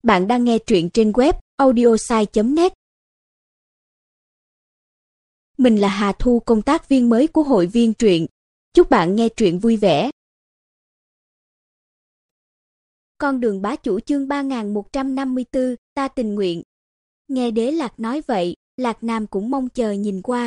Bạn đang nghe truyện trên web audiosai.net. Mình là Hà Thu, công tác viên mới của hội viên truyện. Chúc bạn nghe truyện vui vẻ. Con đường bá chủ chương 3154, ta tình nguyện. Nghe Đế Lạc nói vậy, Lạc Nam cũng mong chờ nhìn qua.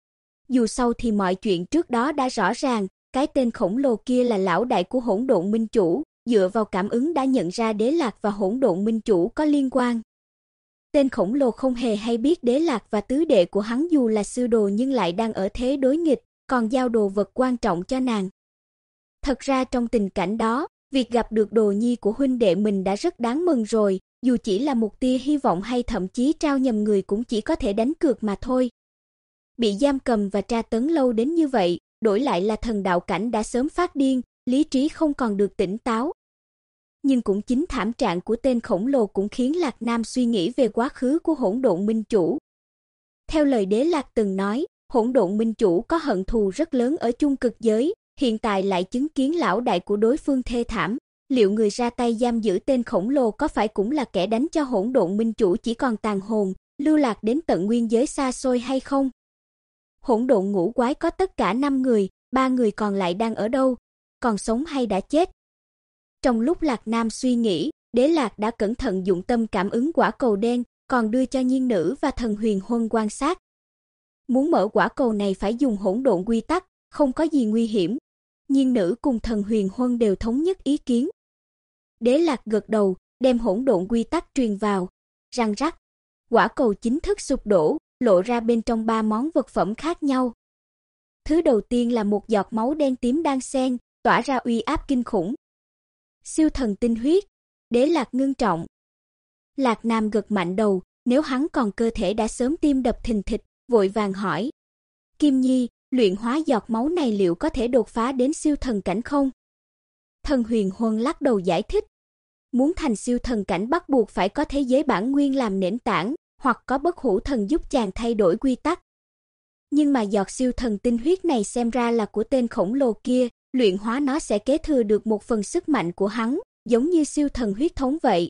Dù sao thì mọi chuyện trước đó đã rõ ràng, cái tên khổng lồ kia là lão đại của Hỗn Độn Minh Chủ, dựa vào cảm ứng đã nhận ra Đế Lạc và Hỗn Độn Minh Chủ có liên quan. Tên khổng lồ không hề hay biết Đế Lạc và tứ đệ của hắn dù là sư đồ nhưng lại đang ở thế đối nghịch, còn giao đồ vật quan trọng cho nàng. Thật ra trong tình cảnh đó, việc gặp được đồ nhi của huynh đệ mình đã rất đáng mừng rồi, dù chỉ là một tia hy vọng hay thậm chí trao nhầm người cũng chỉ có thể đánh cược mà thôi. Bị giam cầm và tra tấn lâu đến như vậy, đổi lại là thần đạo cảnh đã sớm phát điên, lý trí không còn được tỉnh táo. Nhưng cũng chính thảm trạng của tên khổng lồ cũng khiến Lạc Nam suy nghĩ về quá khứ của Hỗn Độn Minh Chủ. Theo lời Đế Lạc từng nói, Hỗn Độn Minh Chủ có hận thù rất lớn ở chung cực giới, hiện tại lại chứng kiến lão đại của đối phương thê thảm. Liệu người ra tay giam giữ tên khổng lồ có phải cũng là kẻ đánh cho Hỗn Độn Minh Chủ chỉ còn tàn hồn, lưu lạc đến tận nguyên giới xa xôi hay không? Hỗn Độn Ngũ Quái có tất cả 5 người, 3 người còn lại đang ở đâu? Còn sống hay đã chết? Trong lúc Lạc Nam suy nghĩ, Đế Lạc đã cẩn thận dụng tâm cảm ứng quả cầu đen, còn đưa cho Nhiên Nữ và Thần Huyền Huân quan sát. Muốn mở quả cầu này phải dùng hỗn độn quy tắc, không có gì nguy hiểm. Nhiên Nữ cùng Thần Huyền Huân đều thống nhất ý kiến. Đế Lạc gật đầu, đem hỗn độn quy tắc truyền vào, răng rắc. Quả cầu chính thức sụp đổ, lộ ra bên trong 3 món vật phẩm khác nhau. Thứ đầu tiên là một giọt máu đen tím đan xen, tỏa ra uy áp kinh khủng. Siêu thần tinh huyết. Đế Lạc ngưng trọng. Lạc Nam gật mạnh đầu, nếu hắn còn cơ thể đã sớm tim đập thình thịch, vội vàng hỏi. Kim Nhi, luyện hóa giọt máu này liệu có thể đột phá đến siêu thần cảnh không? Thần Huyền Huân lắc đầu giải thích. Muốn thành siêu thần cảnh bắt buộc phải có thế giới bản nguyên làm nền tảng, hoặc có bất hủ thần giúp chàng thay đổi quy tắc. Nhưng mà giọt siêu thần tinh huyết này xem ra là của tên khổng lồ kia, luyện hóa nó sẽ kế thừa được một phần sức mạnh của hắn, giống như siêu thần huyết thống vậy.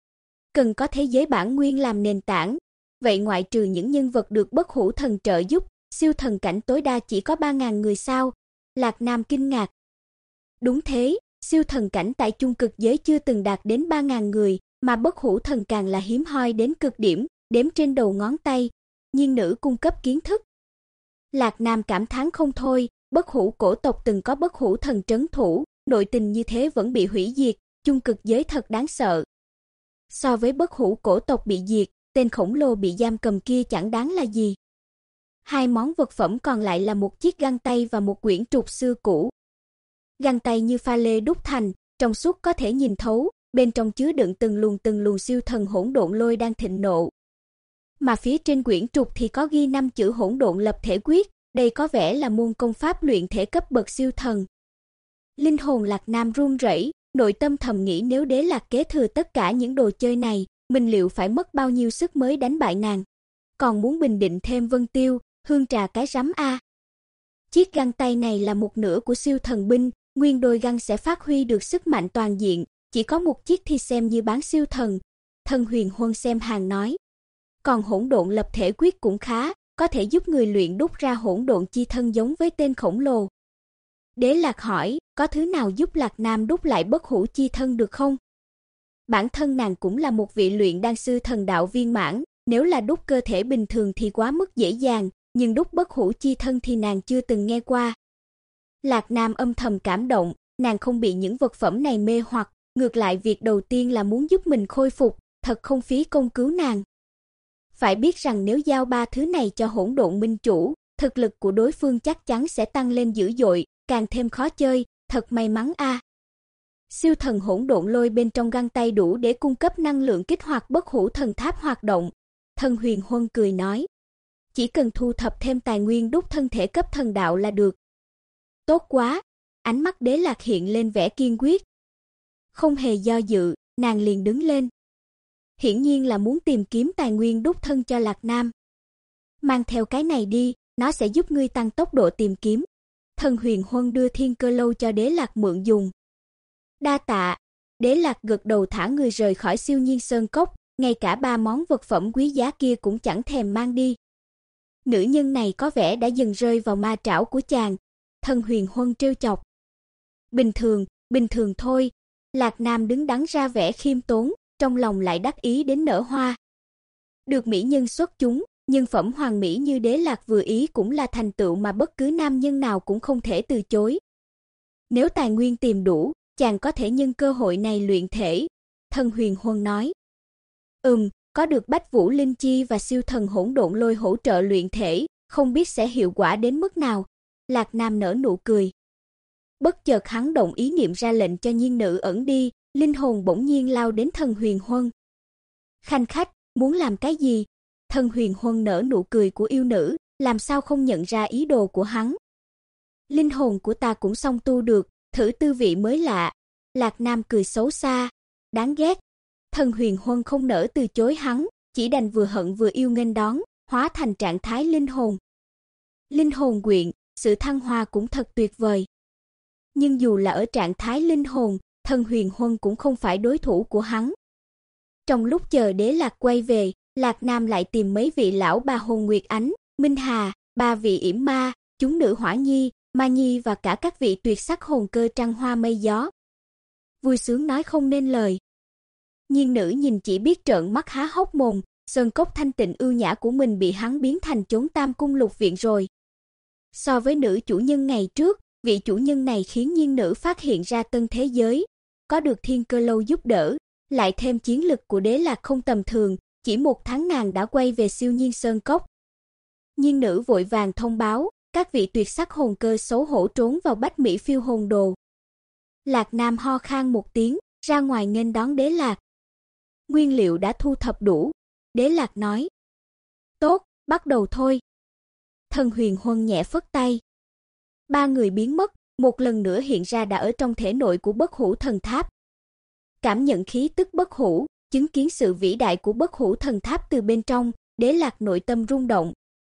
Cần có thế giới bản nguyên làm nền tảng, vậy ngoại trừ những nhân vật được bất hủ thần trợ giúp, siêu thần cảnh tối đa chỉ có 3.000 người sao? Lạc Nam kinh ngạc. Đúng thế, siêu thần cảnh tại chung cực giới chưa từng đạt đến 3.000 người, mà bất hủ thần càng là hiếm hoi đến cực điểm, đếm trên đầu ngón tay. Nhiên Nữ cung cấp kiến thức. Lạc Nam cảm thán không thôi, bất hủ cổ tộc từng có bất hủ thần trấn thủ, nội tình như thế vẫn bị hủy diệt, chung cực giới thật đáng sợ. So với bất hủ cổ tộc bị diệt, tên khổng lồ bị giam cầm kia chẳng đáng là gì. 2 món vật phẩm còn lại là một chiếc găng tay và một quyển trục xưa cũ. Găng tay như pha lê đúc thành, trong suốt có thể nhìn thấu, bên trong chứa đựng từng luồng siêu thần hỗn độn lôi đang thịnh nộ. Mà phía trên quyển trục thì có ghi 5 chữ hỗn độn lập thể quyết, đây có vẻ là môn công pháp luyện thể cấp bậc siêu thần. Linh hồn Lạc Nam run rẩy, nội tâm thầm nghĩ nếu Đế Lạc kế thừa tất cả những đồ chơi này, mình liệu phải mất bao nhiêu sức mới đánh bại nàng. Còn muốn bình định thêm Vân Tiêu, Hương Trà cái rắm a. Chiếc găng tay này là một nửa của siêu thần binh, nguyên đôi găng sẽ phát huy được sức mạnh toàn diện, chỉ có một chiếc thì xem như bán siêu thần. Thần Huyền Huân xem hàng nói. Còn hỗn độn lập thể quyết cũng khá, có thể giúp người luyện đúc ra hỗn độn chi thân giống với tên khổng lồ. Đế Lạc hỏi, có thứ nào giúp Lạc Nam đúc lại bất hủ chi thân được không? Bản thân nàng cũng là một vị luyện đan sư thần đạo viên mãn, nếu là đúc cơ thể bình thường thì quá mức dễ dàng, nhưng đúc bất hủ chi thân thì nàng chưa từng nghe qua. Lạc Nam âm thầm cảm động, nàng không bị những vật phẩm này mê hoặc, ngược lại việc đầu tiên là muốn giúp mình khôi phục, thật không phí công cứu nàng. Phải biết rằng nếu giao 3 thứ này cho Hỗn Độn Minh Chủ, thực lực của đối phương chắc chắn sẽ tăng lên dữ dội, càng thêm khó chơi, thật may mắn a. Siêu thần hỗn độn lôi bên trong găng tay đủ để cung cấp năng lượng kích hoạt bất hủ thần tháp hoạt động. Thần Huyền Huân cười nói, chỉ cần thu thập thêm tài nguyên đúc thân thể cấp thần đạo là được. Tốt quá, ánh mắt Đế Lạc hiện lên vẻ kiên quyết. Không hề do dự, nàng liền đứng lên. Hiển nhiên là muốn tìm kiếm tài nguyên đúc thân cho Lạc Nam. Mang theo cái này đi, nó sẽ giúp ngươi tăng tốc độ tìm kiếm. Thần Huyền Huân đưa thiên cơ lâu cho Đế Lạc mượn dùng. Đa tạ. Đế Lạc gật đầu thả người rời khỏi Siêu Nhiên Sơn Cốc, ngay cả 3 món vật phẩm quý giá kia cũng chẳng thèm mang đi. Nữ nhân này có vẻ đã dần rơi vào ma trảo của chàng, Thân Huyền Huân trêu chọc. Bình thường thôi. Lạc Nam đứng đắn ra vẻ khiêm tốn, trong lòng lại đắc ý đến nở hoa. Được mỹ nhân xuất chúng, nhân phẩm hoàng mỹ như Đế Lạc vừa ý cũng là thành tựu mà bất cứ nam nhân nào cũng không thể từ chối. Nếu tài nguyên tìm đủ, chàng có thể nhân cơ hội này luyện thể, Thân Huyền Huân nói. Có được Bách Vũ Linh Chi và siêu thần hỗn độn lôi hỗ trợ luyện thể, không biết sẽ hiệu quả đến mức nào. Lạc Nam nở nụ cười. Bất chợt hắn động ý niệm ra lệnh cho nhiên nữ ẩn đi, linh hồn bỗng nhiên lao đến Thân Huyền Huân. Khanh khách, muốn làm cái gì? Thân Huyền Huân nở nụ cười của yêu nữ, làm sao không nhận ra ý đồ của hắn. Linh hồn của ta cũng song tu được, thử tư vị mới lạ. Lạc Nam cười xấu xa, đáng ghét. Thân Huyền Huân không nỡ từ chối hắn, chỉ đành vừa hận vừa yêu nghênh đón, hóa thành trạng thái linh hồn. Linh hồn quyện, sự thăng hoa cũng thật tuyệt vời. Nhưng dù là ở trạng thái linh hồn, Thân Huyền Huân cũng không phải đối thủ của hắn. Trong lúc chờ Đế Lạc quay về, Lạc Nam lại tìm mấy vị lão bà Hồn Nguyệt Ánh, Minh Hà, 3 vị yểm ma, chúng nữ Hỏa Nhi, Ma Nhi và cả các vị tuyệt sắc hồn cơ trăng hoa mây gió. Vui sướng nói không nên lời. Nhiên nữ nhìn chỉ biết trợn mắt há hốc mồm, sơn cốc thanh tịnh ưu nhã của mình bị hắn biến thành chốn Tam Cung Lục Viện rồi. So với nữ chủ nhân ngày trước, vị chủ nhân này khiến nhiên nữ phát hiện ra tân thế giới. Có được Thiên Cơ Lâu giúp đỡ, lại thêm chiến lực của Đế Lạc không tầm thường, chỉ 1 tháng nàng đã quay về Siêu Nhiên Sơn Cốc. Nhiên nữ vội vàng thông báo, các vị tuyệt sắc hồn cơ xấu hổ trốn vào Bách Mỹ Phiêu Hồn Đồ. Lạc Nam ho khan một tiếng, ra ngoài nghênh đón Đế Lạc. Nguyên liệu đã thu thập đủ, Đế Lạc nói. Tốt, bắt đầu thôi. Thân Huyền Huân nhẹ phất tay. 3 người biến mất, một lần nữa hiện ra đã ở trong thể nội của Bất Hủ Thần Tháp. Cảm nhận khí tức bất hủ, chứng kiến sự vĩ đại của Bất Hủ Thần Tháp từ bên trong, Đế Lạc nội tâm rung động.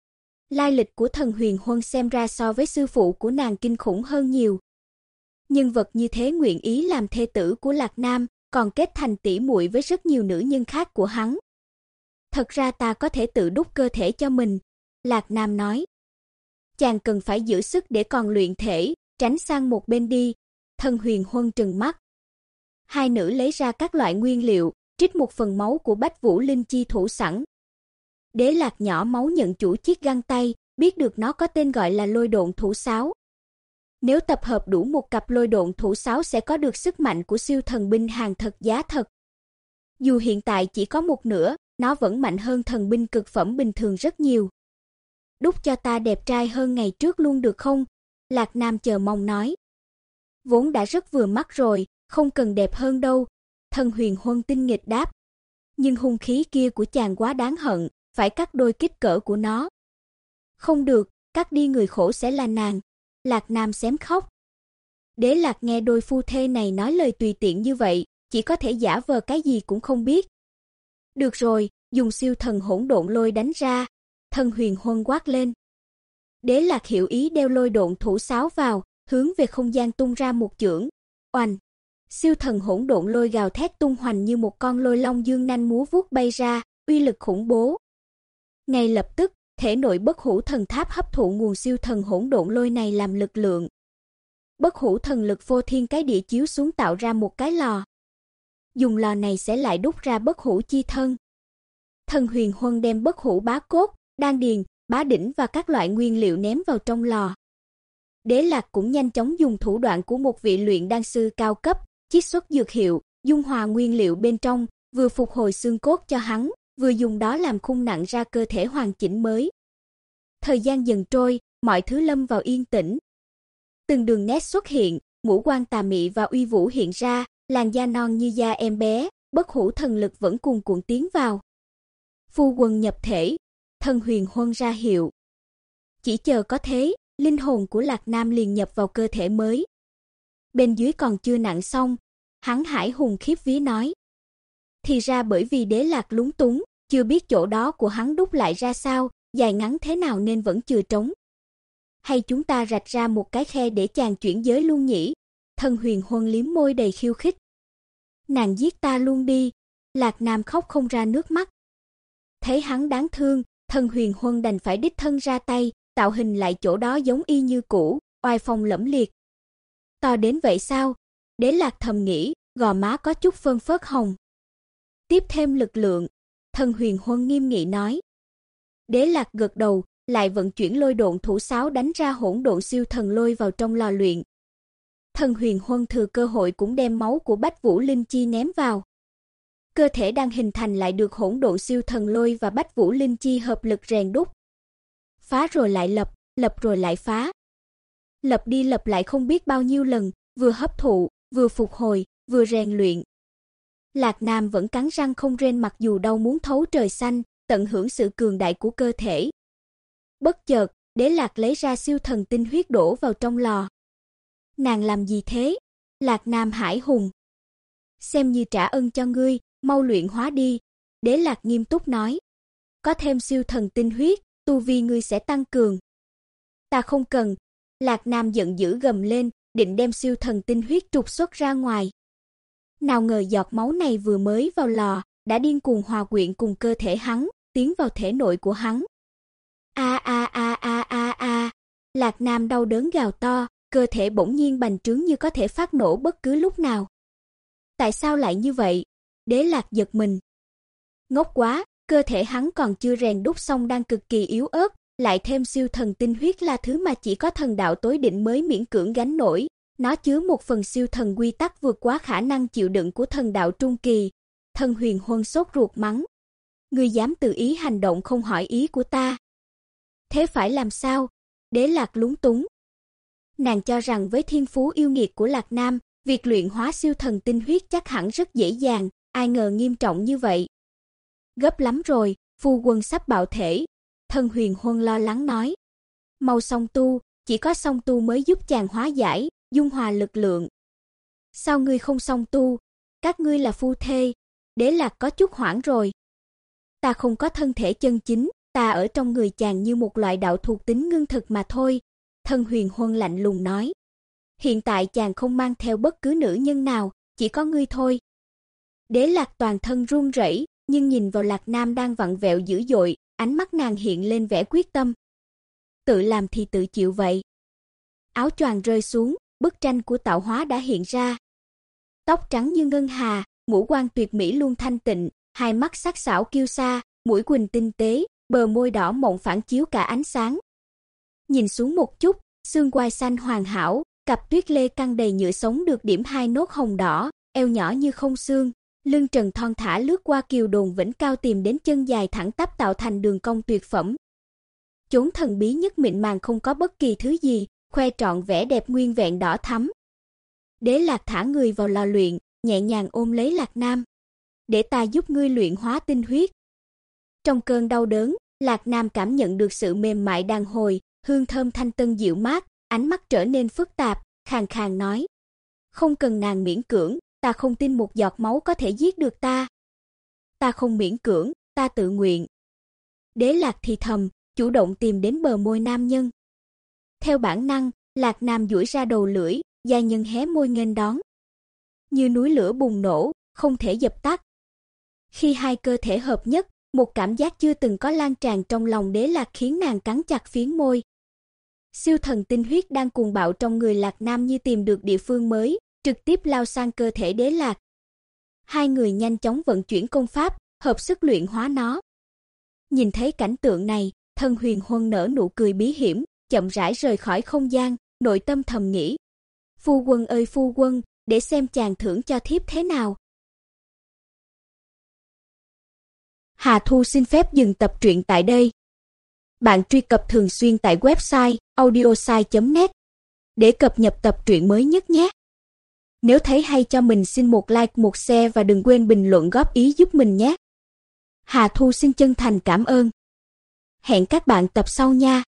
Lai lịch của Thân Huyền Huân xem ra so với sư phụ của nàng kinh khủng hơn nhiều. Nhân vật như thế nguyện ý làm thê tử của Lạc Nam, còn kết thành tỷ muội với rất nhiều nữ nhân khác của hắn. Thật ra ta có thể tự đúc cơ thể cho mình, Lạc Nam nói. Chàng cần phải giữ sức để còn luyện thể, tránh sang một bên đi, Thân Huyền Huân trừng mắt. Hai nữ lấy ra các loại nguyên liệu, trích một phần máu của Bách Vũ Linh Chi thủ sẵn. Đế Lạc nhỏ máu nhận chủ chiếc găng tay, biết được nó có tên gọi là Lôi Độn Thủ Sáo. Nếu tập hợp đủ một cặp Lôi Độn Thủ Sáo sẽ có được sức mạnh của siêu thần binh hàng thật giá thật. Dù hiện tại chỉ có một nửa, nó vẫn mạnh hơn thần binh cực phẩm bình thường rất nhiều. Đúc cho ta đẹp trai hơn ngày trước luôn được không? Lạc Nam chờ mong nói. Vốn đã rất vừa mắt rồi, không cần đẹp hơn đâu, Thân Huyền Huân tinh nghịch đáp. Nhưng hung khí kia của chàng quá đáng hận, phải cắt đôi kích cỡ của nó. Không được, cắt đi người khổ sẽ là nàng. Lạc Nam xém khóc. Đế Lạc nghe đôi phu thê này nói lời tùy tiện như vậy, chỉ có thể giả vờ cái gì cũng không biết. Được rồi, dùng siêu thần hỗn độn lôi đánh ra, Thân Huyền Huân quát lên. Đế Lạc hiểu ý đeo Lôi Độn Thủ Sáo vào, hướng về không gian tung ra một chưởng. Oanh! Siêu thần hỗn độn lôi gào thét tung hoành như một con lôi long dương nanh múa vuốt bay ra, uy lực khủng bố. Ngay lập tức, thể nội Bất Hủ Thần Tháp hấp thụ nguồn siêu thần hỗn độn lôi này làm lực lượng. Bất Hủ Thần Lực phô thiên cái địa chiếu xuống tạo ra một cái lò. Dùng lò này sẽ lại đúc ra Bất Hủ Chi Thân. Thân Huyền Huân đem Bất Hủ Bá Cốt, Đan Điền, Bá Đỉnh và các loại nguyên liệu ném vào trong lò. Đế Lạc cũng nhanh chóng dùng thủ đoạn của một vị luyện đan sư cao cấp, chiết xuất dược hiệu, dung hòa nguyên liệu bên trong, vừa phục hồi xương cốt cho hắn, vừa dùng đó làm khung nặng ra cơ thể hoàn chỉnh mới. Thời gian dần trôi, mọi thứ lâm vào yên tĩnh. Từng đường nét xuất hiện, ngũ quan tà mị và uy vũ hiện ra, làn da non như da em bé, Bất Hủ Thần Lực vẫn cuồn cuộn tiến vào. Phu quân nhập thể, Thân Huyền Huân ra hiệu. Chỉ chờ có thế, linh hồn của Lạc Nam liền nhập vào cơ thể mới. Bên dưới còn chưa nặng xong, hắn hải hùng khiếp vía nói. Thì ra bởi vì Đế Lạc lúng túng, chưa biết chỗ đó của hắn đúc lại ra sao, dài ngắn thế nào nên vẫn chưa trống. Hay chúng ta rạch ra một cái khe để chàng chuyển giới luôn nhỉ? Thân Huyền Huân liếm môi đầy khiêu khích. Nàng giết ta luôn đi. Lạc Nam khóc không ra nước mắt. Thấy hắn đáng thương, Thân Huyền Huân đành phải đích thân ra tay, tạo hình lại chỗ đó giống y như cũ, oai phong lẫm liệt. To đến vậy sao? Đế Lạc thầm nghĩ, gò má có chút phơn phớt hồng. Tiếp thêm lực lượng, Thân Huyền Huân nghiêm nghị nói. Đế Lạc gật đầu, lại vận chuyển lôi độn thủ sáo đánh ra hỗn độn siêu thần lôi vào trong lò luyện. Thân Huyền Huân thừa cơ hội cũng đem máu của Bách Vũ Linh Chi ném vào. Cơ thể đang hình thành lại được hỗn độn siêu thần lôi và Bách Vũ Linh Chi hợp lực rèn đúc. Phá rồi lại lập, lập rồi lại phá. Lập đi lập lại không biết bao nhiêu lần, vừa hấp thụ, vừa phục hồi, vừa rèn luyện. Lạc Nam vẫn cắn răng không rên mặc dù đau muốn thấu trời xanh, tận hưởng sự cường đại của cơ thể. Bất chợt, Đế Lạc lấy ra siêu thần tinh huyết đổ vào trong lò. Nàng làm gì thế? Lạc Nam hải hùng. Xem như trả ơn cho ngươi, mau luyện hóa đi. Đế Lạc nghiêm túc nói. Có thêm siêu thần tinh huyết, tu vi ngươi sẽ tăng cường. Ta không cần. Lạc Nam giận dữ gầm lên, định đem siêu thần tinh huyết trục xuất ra ngoài. Nào ngờ giọt máu này vừa mới vào lò, đã điên cuồng hòa quyện cùng cơ thể hắn, tiến vào thể nội của hắn. A a a a a a. Lạc Nam đau đớn gào to, cơ thể bỗng nhiên bành trướng như có thể phát nổ bất cứ lúc nào. Tại sao lại như vậy? Đế Lạc giật mình. Ngốc quá, cơ thể hắn còn chưa rèn đúc xong đang cực kỳ yếu ớt, lại thêm siêu thần tinh huyết là thứ mà chỉ có thần đạo tối đỉnh mới miễn cưỡng gánh nổi. Nó chứa một phần siêu thần quy tắc vượt quá khả năng chịu đựng của thần đạo trung kỳ. Thân Huyền Huân sốt ruột mắng. Ngươi dám tự ý hành động không hỏi ý của ta. Thế phải làm sao? Đế Lạc lúng túng. Nàng cho rằng với thiên phú yêu nghiệt của Lạc Nam, việc luyện hóa siêu thần tinh huyết chắc hẳn rất dễ dàng, ai ngờ nghiêm trọng như vậy. Gấp lắm rồi, phu quân sắp bạo thể. Thân Huyền Huân lo lắng nói. Mau song tu, chỉ có song tu mới giúp chàng hóa giải, dung hòa lực lượng. Sao ngươi không song tu? Các ngươi là phu thê. Đế Lạc có chút hoảng rồi. Ta không có thân thể chân chính, ta ở trong người chàng như một loại đạo thuộc tính ngưng thực mà thôi. Thân Huyền Huân lạnh lùng nói. Hiện tại chàng không mang theo bất cứ nữ nhân nào, chỉ có ngươi thôi. Đế Lạc toàn thân run rẩy, nhưng nhìn vào Lạc Nam đang vặn vẹo dữ dội, ánh mắt nàng hiện lên vẻ quyết tâm. Tự làm thì tự chịu vậy. Áo choàng rơi xuống, bức tranh của tạo hóa đã hiện ra. Tóc trắng như ngân hà, ngũ quan tuyệt mỹ luôn thanh tịnh, hai mắt sắc sảo kiêu sa, mũi quỳnh tinh tế, bờ môi đỏ mọng phản chiếu cả ánh sáng. Nhìn xuống một chút, xương quai xanh hoàn hảo, cặp tuyết lê căng đầy nhựa sống được điểm 2 nốt hồng đỏ, eo nhỏ như không xương, lưng trần thon thả lướt qua kiều đồn vĩnh cao tìm đến chân dài thẳng tắp tạo thành đường cong tuyệt phẩm. Chốn thần bí nhất mịn màng không có bất kỳ thứ gì, khoe trọn vẻ đẹp nguyên vẹn đỏ thắm. Đế Lạc thả người vào lò luyện, nhẹ nhàng ôm lấy Lạc Nam. Để ta giúp ngươi luyện hóa tinh huyết. Trong cơn đau đớn, Lạc Nam cảm nhận được sự mềm mại đàn hồi, hương thơm thanh tân dịu mát, ánh mắt trở nên phức tạp, khàn khàn nói. Không cần nàng miễn cưỡng, ta không tin một giọt máu có thể giết được ta. Ta không miễn cưỡng, ta tự nguyện. Đế Lạc thì thầm, chủ động tìm đến bờ môi nam nhân. Theo bản năng, Lạc Nam duỗi ra đầu lưỡi, gia nhân hé môi nghênh đón. Như núi lửa bùng nổ, không thể dập tắt. Khi hai cơ thể hợp nhất, một cảm giác chưa từng có lan tràn trong lòng Đế Lạc khiến nàng cắn chặt phiến môi. Siêu thần tinh huyết đang cuồng bạo trong người Lạc Nam như tìm được địa phương mới, trực tiếp lao sang cơ thể Đế Lạc. Hai người nhanh chóng vận chuyển công pháp, hợp sức luyện hóa nó. Nhìn thấy cảnh tượng này, Thân Huyền Huân nở nụ cười bí hiểm, chậm rãi rời khỏi không gian, nội tâm thầm nghĩ. Phu quân ơi phu quân, để xem chàng thưởng cho thiếp thế nào. Hà Thu xin phép dừng tập truyện tại đây. Bạn truy cập thường xuyên tại website audiosai.net để cập nhật tập truyện mới nhất nhé. Nếu thấy hay cho mình xin một like, một share và đừng quên bình luận góp ý giúp mình nhé. Hà Thu xin chân thành cảm ơn. Hẹn các bạn tập sau nha.